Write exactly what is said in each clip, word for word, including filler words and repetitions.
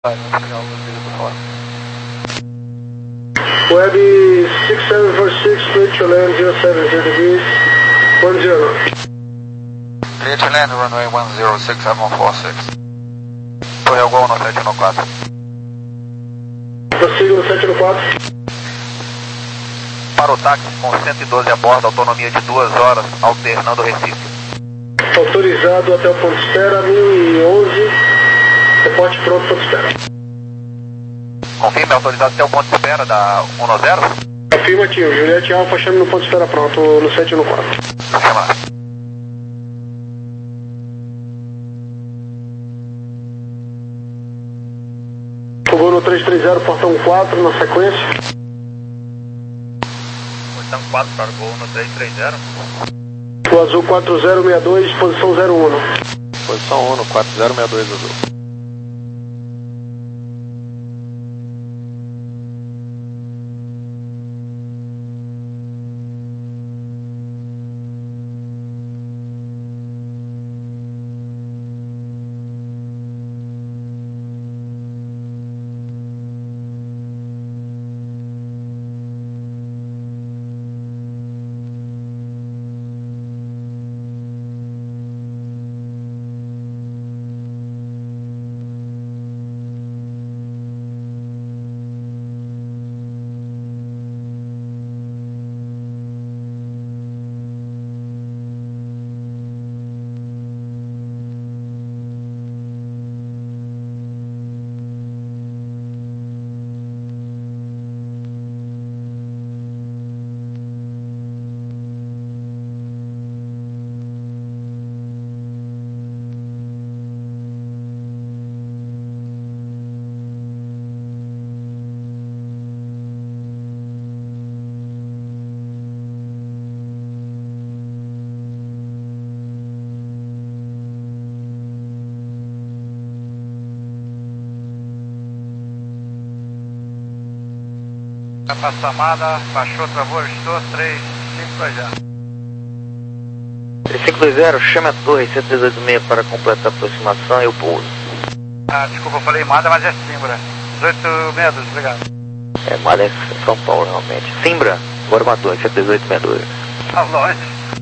Web six seven four six, clear to land zero seven zero degrees, one zero. Clear to land runway one zero six seven four six. Torre Gol no sete no quatro. Prossigo no sete no quatro. Para o táxi com cento e doze a bordo, autonomia de duas horas, alternando Recife. Autorizado até o ponto de espera, mil e onze. Reporte pronto, ponto de espera. Confirme, autorizado até o ponto de espera da um no zero? Afirmativo, Juliette Alfa, chame no ponto de espera pronto, no sete no quatro. Confirmado. Fogou no três três zero, portão quatro, na sequência. Portão quatro para Gol no três três zero. O azul quatro zero seis dois, posição zero um. Posição um, quatro zero seis dois azul. Passou a amada, baixou, travou, ajustou, três cinco dois zero. três cinco dois zero, chame a torre cento e dezoito seis para completar a aproximação e o pouso. Ah, desculpa, eu falei Mada, mas é Simbra. dezoito seis dois, obrigado. É, Mada é São Paulo, realmente. Simbra, agora uma torre cento e dezoito seis dois. Tá longe.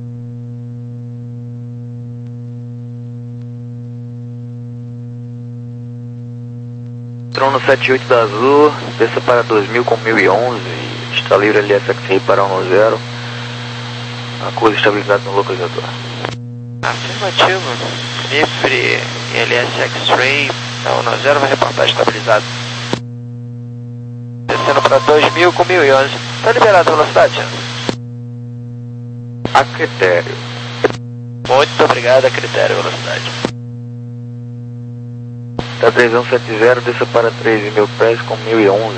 Trono sete oito da Azul, desça para dois mil com mil e onze, está livre L S X-Ray para um no zero, acusa estabilidade no localizador. Afirmativo, livre L S X-Ray um no zero, vai reportar estabilizado. Descendo para dois mil com mil e onze, está liberado a velocidade? A critério. Muito obrigado, a critério velocidade. Tá três um sete zero, desça para treze mil pés com mil e onze.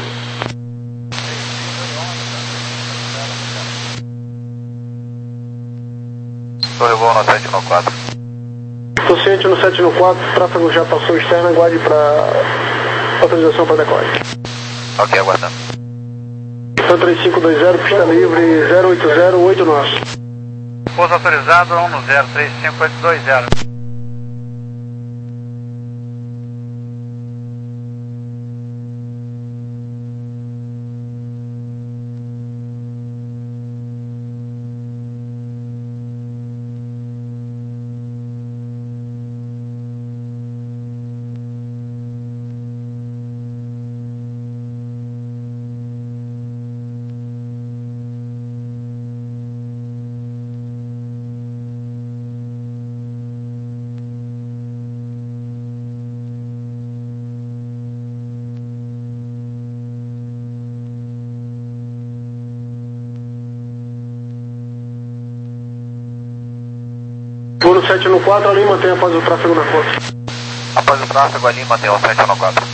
Torre Gol no sete no quatro. Estou ciente no sete no quatro, tráfego já passou externa, aguarde para autorização para decolle. Ok, aguardando. Então três cinco dois zero, pista livre zero oito zero oito nós. Pouso autorizado um no zero, três cinco oito dois zero. Vou no sete no quatro, ali mantém após o tráfego na costa. Após o tráfego ali, mantém o sete no quatro.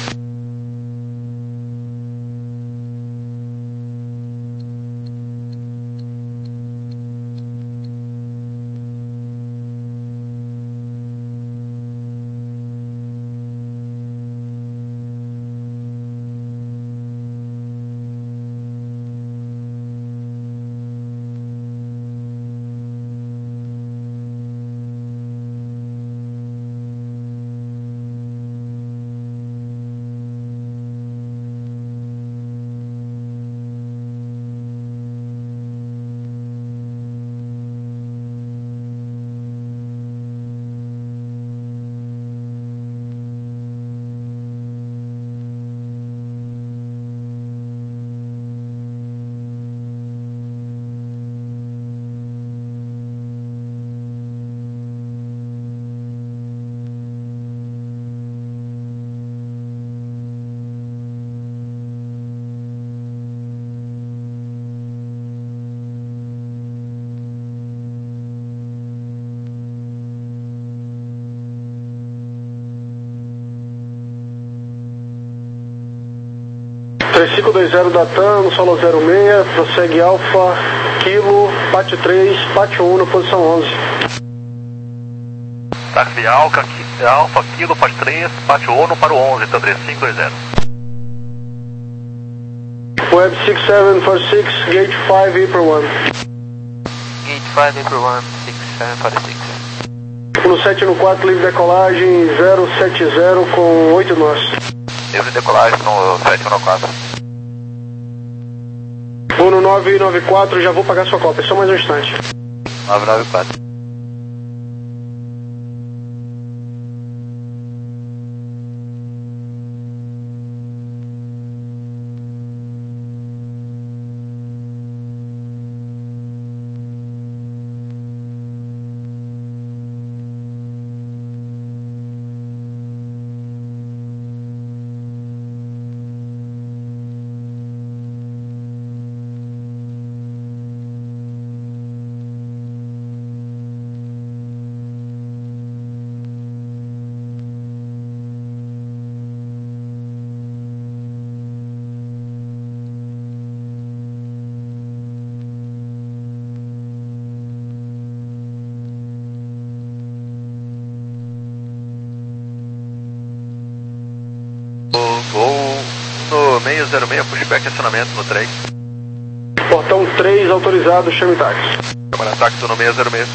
três cinco dois zero da T A M, solo zero seis, prossegue Alfa, Kilo, Pátio três, Pátio um, posição onze. Táxi Alfa, Alfa, Kilo, Pátio três, Pátio um para o onze, Tandré, cinco dois zero. Web six seven four six, Gate cinco, April one. Gate cinco, April one, six seven four six. um sete no quatro, livre decolagem, zero sete zero com oito nós. Livre decolagem no sete um quatro. um no nove nove quatro, já vou pagar sua cópia, só mais um instante. nove nove quatro. Voo no seis zero seis, pushback acionamento no trem. Portão três autorizado, chame táxi. Câmara táxi no seis zero seis.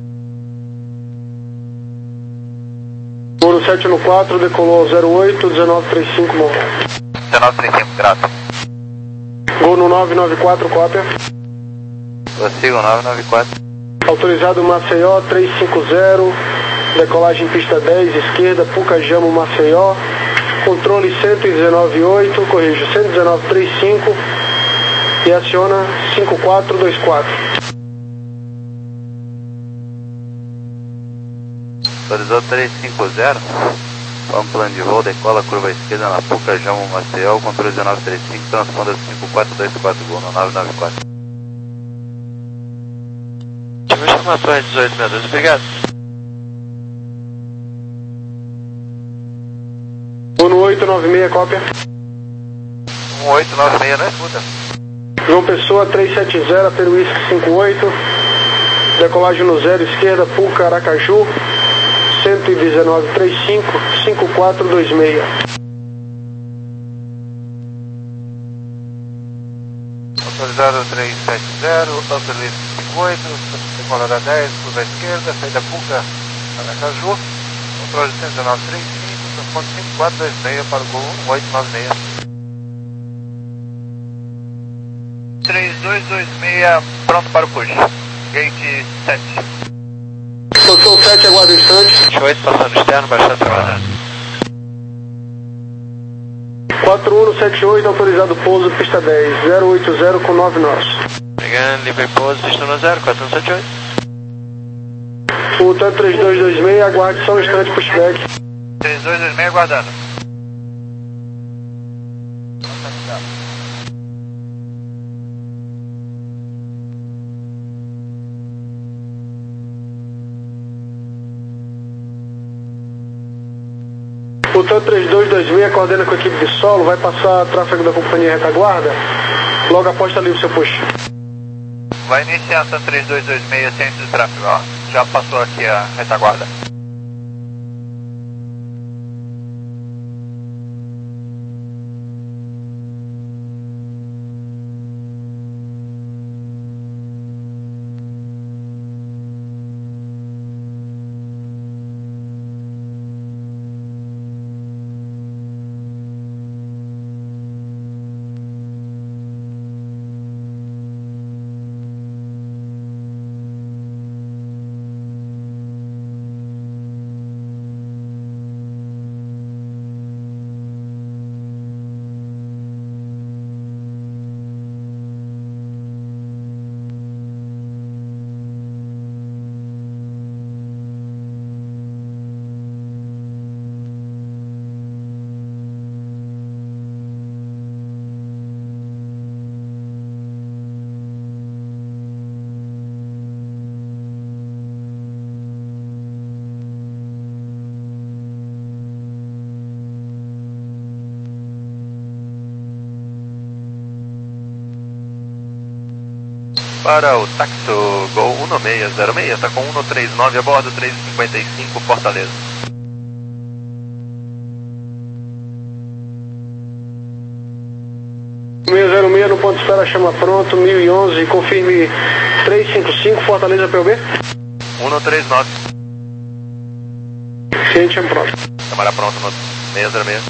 um no sete no quatro, decolou zero oito, dezenove trinta e cinco, morreu. dezenove trinta e cinco, grato. Gol no nove nove quatro, cópia. Prossigo, nove nove quatro. Autorizado Maceió, trezentos e cinquenta, decolagem pista dez, esquerda, Pucajamo, Maceió. Controle cento e dezenove oito, corrijo, cento e dezenove trinta e cinco e aciona cinco quatro dois quatro. Autorizou trezentos e cinquenta. Vamos plano de voo, decola curva esquerda na Pucajamo, Maceió, controle dezenove trinta e cinco, transponda cinco quatro dois quatro, gol no nove nove quatro. Deixa eu chamar a torre dezoito sessenta e dois, obrigado. um no oito nove seis, cópia. um oito nove seis, não escuta. João Pessoa, trezentos e setenta, Peruísque cinquenta e oito. Decolagem no zero, esquerda, Puca, Aracaju. cento e dezenove trinta e cinco, cinco quatro dois seis. Autorizado trezentos e setenta, Peruísque cinquenta e oito, decolada dez, curva esquerda, saída Puca, Aracaju. Controle cento e dezenove trinta e cinco. cinco quatro dois seis para o gol um oito nove seis. três dois dois seis, pronto para o push. Gate sete. Posição sete, aguarda um instante. oito passando externo, baixando trabalhando. quatro um no setenta e oito, autorizado pouso, pista dez, zero oito zero com nove nós. Pegando, livre pouso, pista no zero, quatro um sete oito. O T A M três dois dois seis, aguarde só um instante, pushback. três dois dois seis aguardando. O T A M três dois dois seis coordena com a equipe de solo, vai passar tráfego da companhia retaguarda. Logo após está livre o seu push. Vai iniciar a três dois dois seis, centro de tráfego, ó. Já passou aqui a retaguarda. para o Taxo Gol um seis zero seis, está com um três nove a bordo, três cinquenta e cinco, Fortaleza. seis zero seis no ponto de espera, chama pronto, mil e onze, confirme três cinco cinco, Fortaleza P U B. um três nove. Ciente, chama pronto. Câmara pronto no seis zero seis.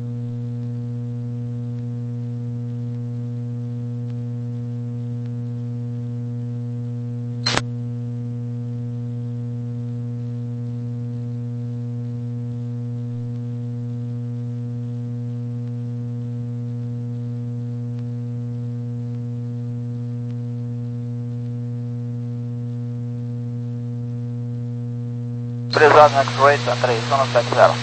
Prezado X-Ray, três um sete zero.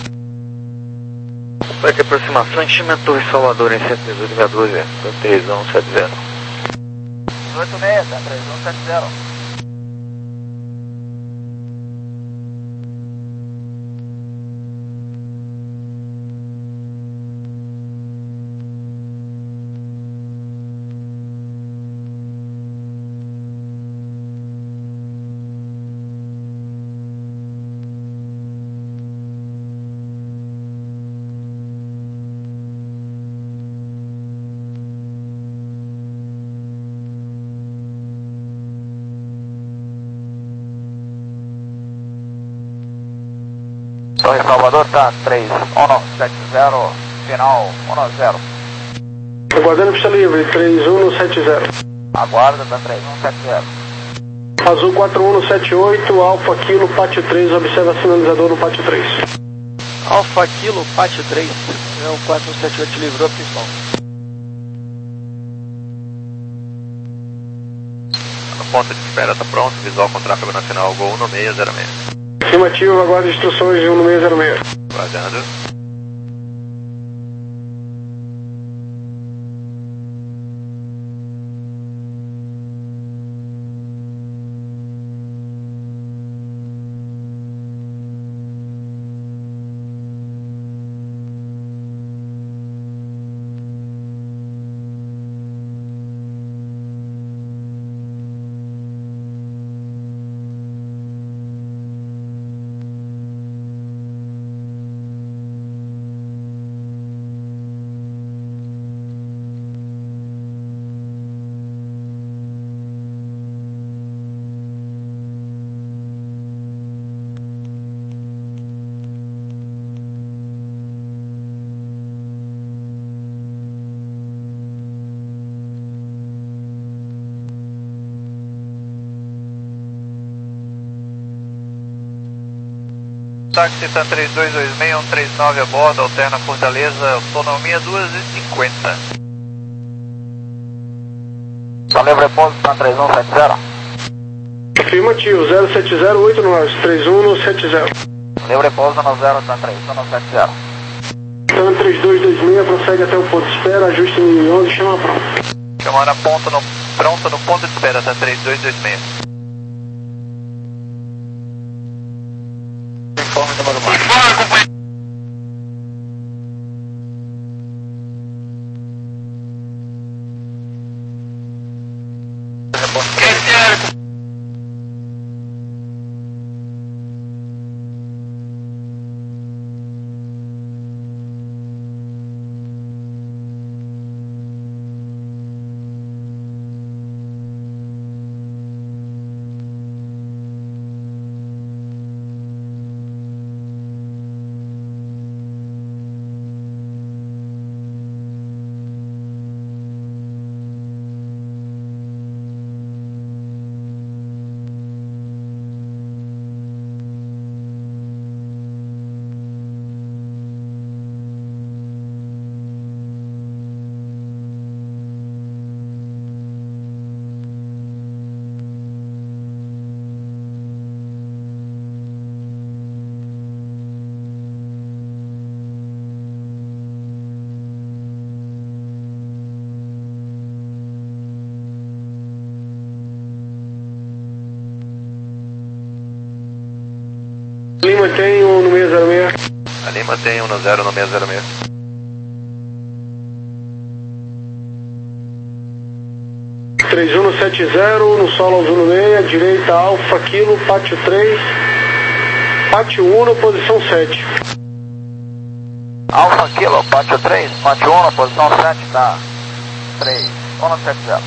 Vai ter aproximação, enchimento Torre Salvador em cento e dezoito vírgula doze, três um sete zero. dezoito seis, três um sete zero. Torre Salvador tá três um sete zero, final um zero. Aguardando pista livre, três um sete zero. Aguarda, tá três um sete zero. Azul quatro um sete oito, Alfa Kilo, Pátio três, observa sinalizador no Pátio três. Alfa Kilo, Pátio três, é o quatro um sete oito livrou a pistão. No ponto de espera está pronto, visual com tráfego nacional Gol um seis zero seis. Afirmativo, aguarda instruções de um seis zero seis. Aguardando. Táxi tá três dois dois seis, um três nove a bordo, alterna Fortaleza, autonomia duas e cinquenta. Só livre pouso, tá três um sete zero. Afirmativo, zero sete zero oito nove, três um sete zero. Livre pouso no zero, tá três um sete zero. Então três dois dois seis, prossegue até o ponto de espera, ajuste mil e onze, chama pronto. Chamando a ponta no, pronto no ponto de espera, tá três dois dois seis. Informe número mais. Lima tem um no seis zero seis. A Lima tem um no zero no seis zero seis. três um sete zero, no solo Zuno seis, direita Alfa Kilo, pátio três, pátio um, posição sete. Alfa Kilo, pátio três, pátio um, posição sete, tá. três um sete zero.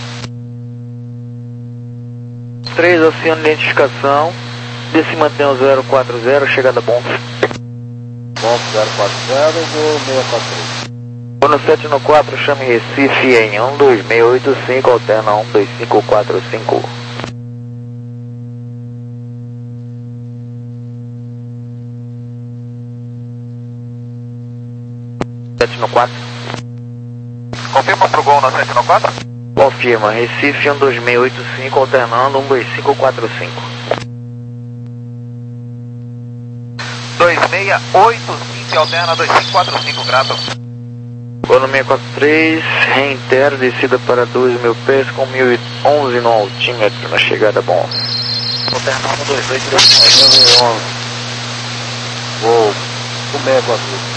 três, oficiando identificação. D se mantém o zero quatro zero, chegada bom. Bom, zero quatro zero, vou seis quatro três. No sete no quatro, chame Recife em um dois seis oito cinco, alterna um dois cinco quatro cinco. sete no quatro. Confirma pro Gol na sete no quatro? Confirma, Recife um dois seis oito cinco, alternando um dois cinco quatro cinco. dois seis oito cinco, alterna dois cinco quatro cinco, grato. Ano seis quatro três, reitero, descida para doze mil pés com mil e onze no altímetro, na chegada bom. Alternando dois dois três onze. Vou o seis quatro três.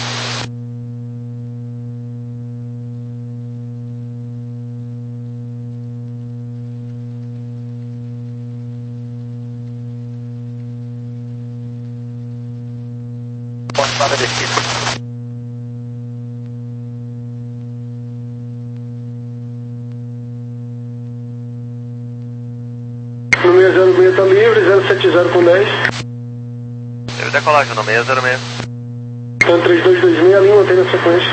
Para descida. No seis zero seis está livre, zero sete zero com dez. Teve decolagem no seis zero seis. Então três dois dois seis, a linha mantém na sequência.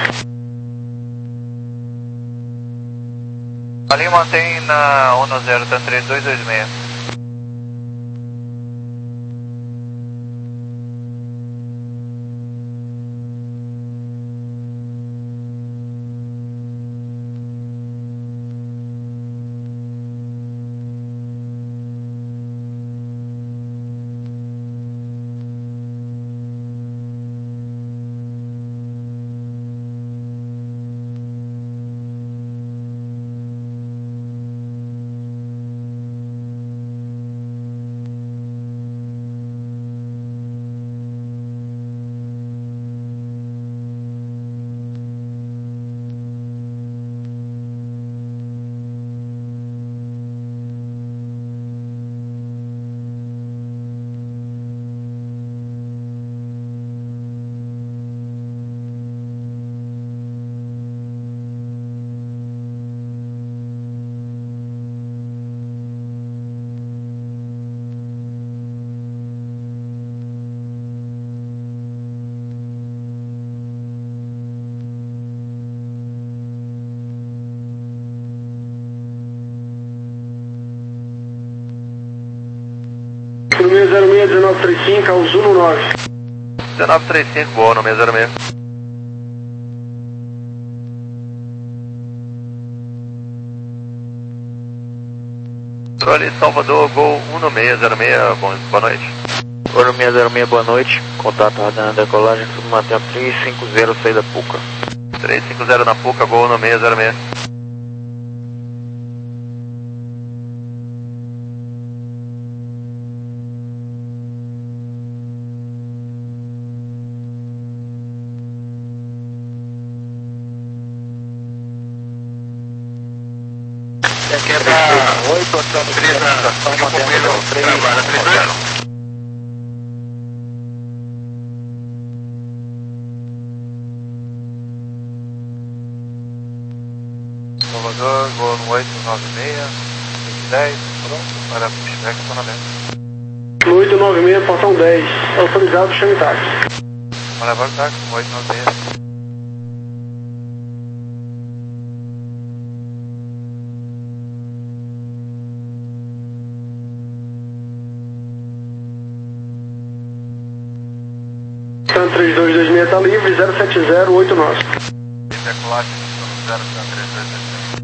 A linha mantém na um zero, tá três dois dois seis. No seis zero seis, dezenove trinta e cinco, ao Zuno nove. dezenove trinta e cinco, boa no seis zero seis. Controle Salvador, Gol um no seis zero seis, bom, boa noite. Gol no seis zero seis, boa noite. Contato ordenando decolagem, submantém a três cinco zero, saída Puca. três cinco zero na Puca, Gol no seis zero seis. Aqui é da oito, oitenta e três, estação mantendo três zero. Salvador, Gol no oito nove seis, dez, pronto para pushback e acionamento. No oito nove seis, portão dez, autorizado, chame táxi. Para levar o táxi no oito nove seis. três dois dois seis está livre, zero sete zero oito nove. Decolagem no zero três dois dois seis.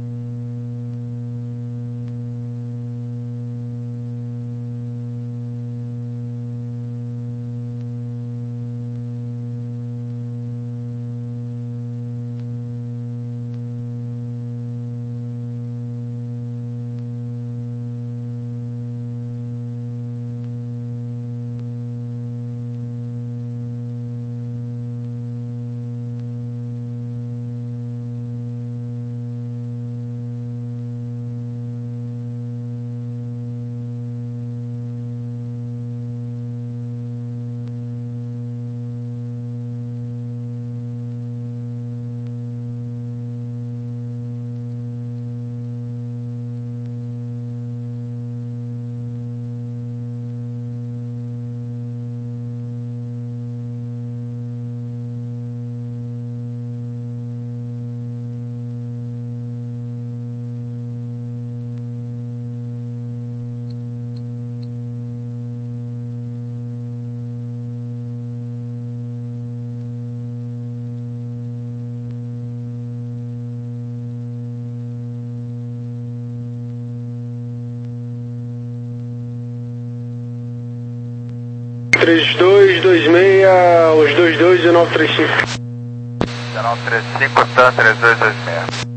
três dois dois seis, os dois dois, um nove três cinco. um nove três cinco, TAM três dois dois seis.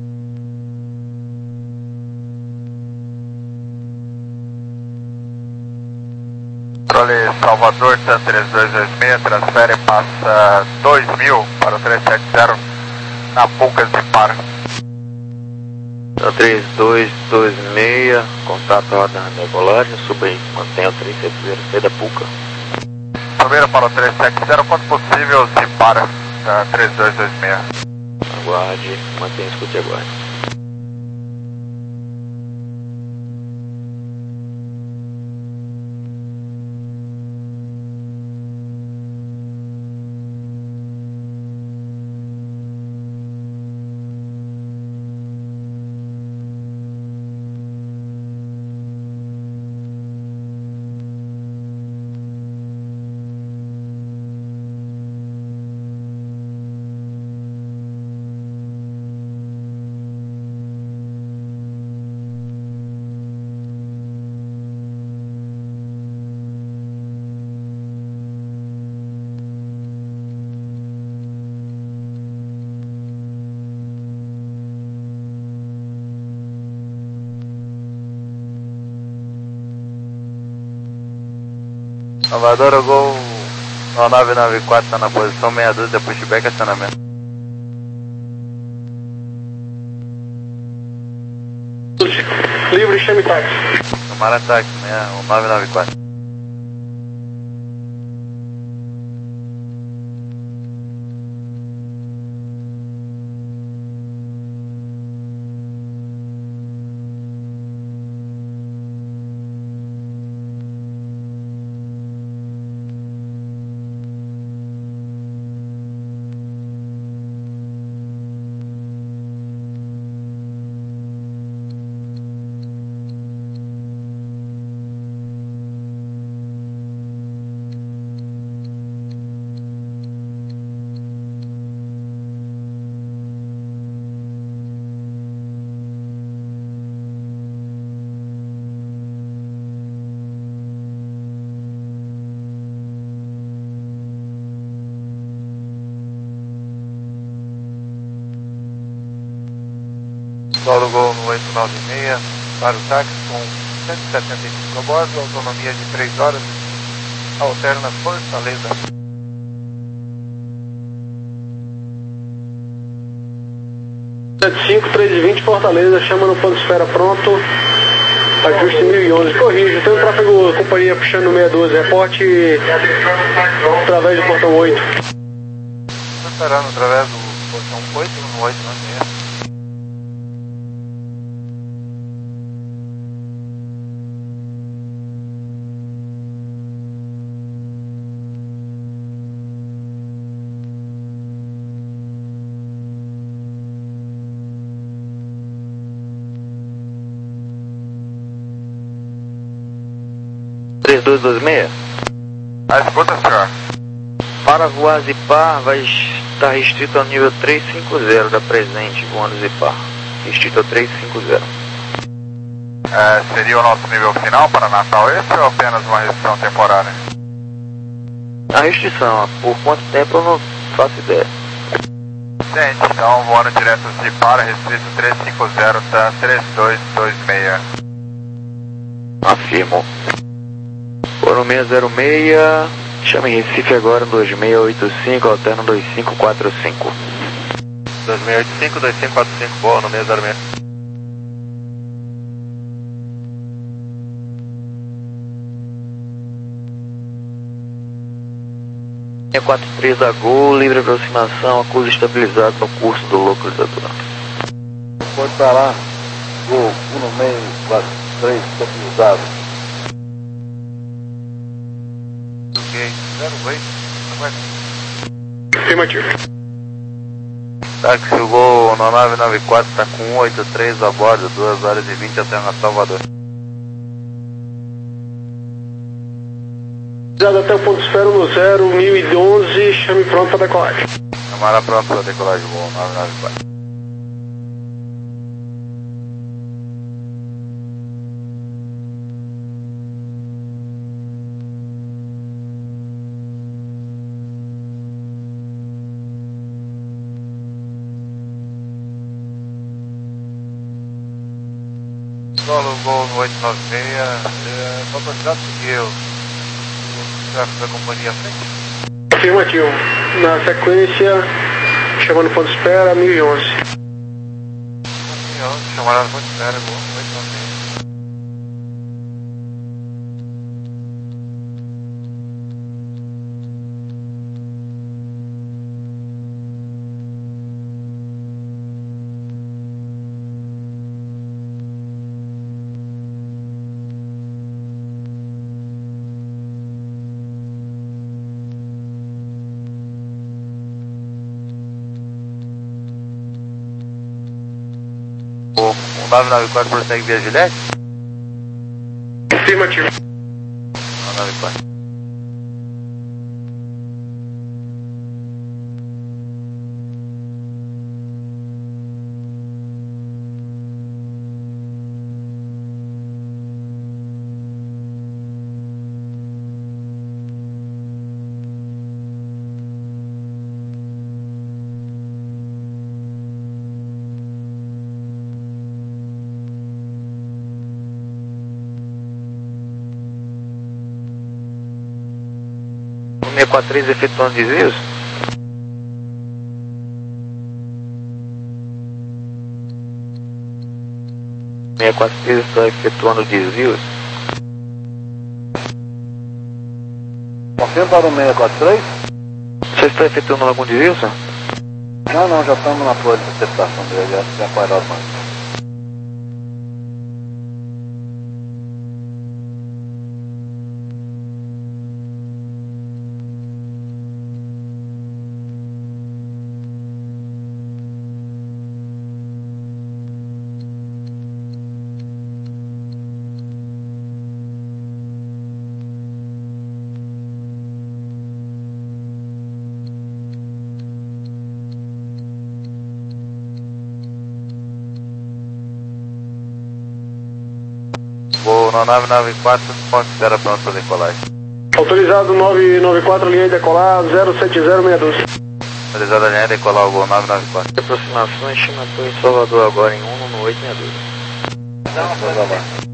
Controle Salvador, TAM três dois dois seis, transfere e passa dois mil para o três sete zero na Pucas de Par. TAM três dois dois seis, contato roda na decolagem, suba aí, mantenha o três sete zero, sai da Puca. Subiram para o três sete zero, quando possível, se para, TAM três dois dois seis. Aguarde, mantenha, escute e aguarde. Salvador, Gol nove nove quatro está na posição meia dúzia, pushback, acionamento. Livre, chame táxi. Tomara ataque, né? nove nove quatro. Solo Gol no oito nove seis, para o táxi com cento e setenta e cinco a bordo, autonomia de três horas, alterna Fortaleza. sete cinco, três e vinte, Fortaleza, chama no ponto esfera pronto, ajuste mil e onze, corrijo, tem um tráfego, companhia puxando no seis doze, reporte através do portão oito. Estou esperando através do portão oito, no oito nove seis. três dois dois seis. Ah, escuta, senhor. Para voar Zipar vai estar restrito ao nível trezentos e cinquenta da presente, voando Zipar. Restrito ao trezentos e cinquenta. É, seria o nosso nível final para Natal esse ou apenas uma restrição temporária? A restrição, por quanto tempo eu não faço ideia. Gente, então voando direto Zipar, restrito trezentos e cinquenta, TAM três dois dois seis. Afirmo. Foram seis zero seis, chame Recife agora no dois seis oito cinco, alterno dois cinco quatro cinco. dois seis oito cinco, dois cinco quatro cinco, boa no seis zero seis. É quatro três da Gol, livre aproximação, acusa estabilizado no curso do localizador. Pode estar lá, Gol um seis quatro três, estabilizado. zero oito, aguarda. Afirmativo. Táxi, o Gol nove nove quatro está com um oito três a bordo, duas horas e vinte até na Salvador. Até o ponto esfera no zero mil e onze, chame pronto para decolagem. Camara pronto para decolagem, Gol nove nove quatro. Solo Gol no oito nove seis, é, a autoridade seguiu o tráfego da companhia à frente. Afirmativo. Na sequência, chamando ponto de espera, mil e onze. mil e onze, chamaram ponto de espera, Gol no oito nove seis. O nove nove quatro prossegue via Juliette? Afirmativo. nove nove quatro. seis quatro três efetuando desvios. seis quatro três está efetuando desvios. Confirma para o seis quatro três? Você está efetuando algum desvio, senhor? Não, não, já estamos na folha de interceptação dele, já, já pararam mais. Voo no nove nove quatro, ponto de espera pronto para decolagem. Autorizado nove nove quatro, linha de decolar, zero sete zero seis dois. Autorizado a linha de decolar o voo nove nove quatro. Aproximações, estimação em Salvador agora em um no oito seis dois. Vamos lá.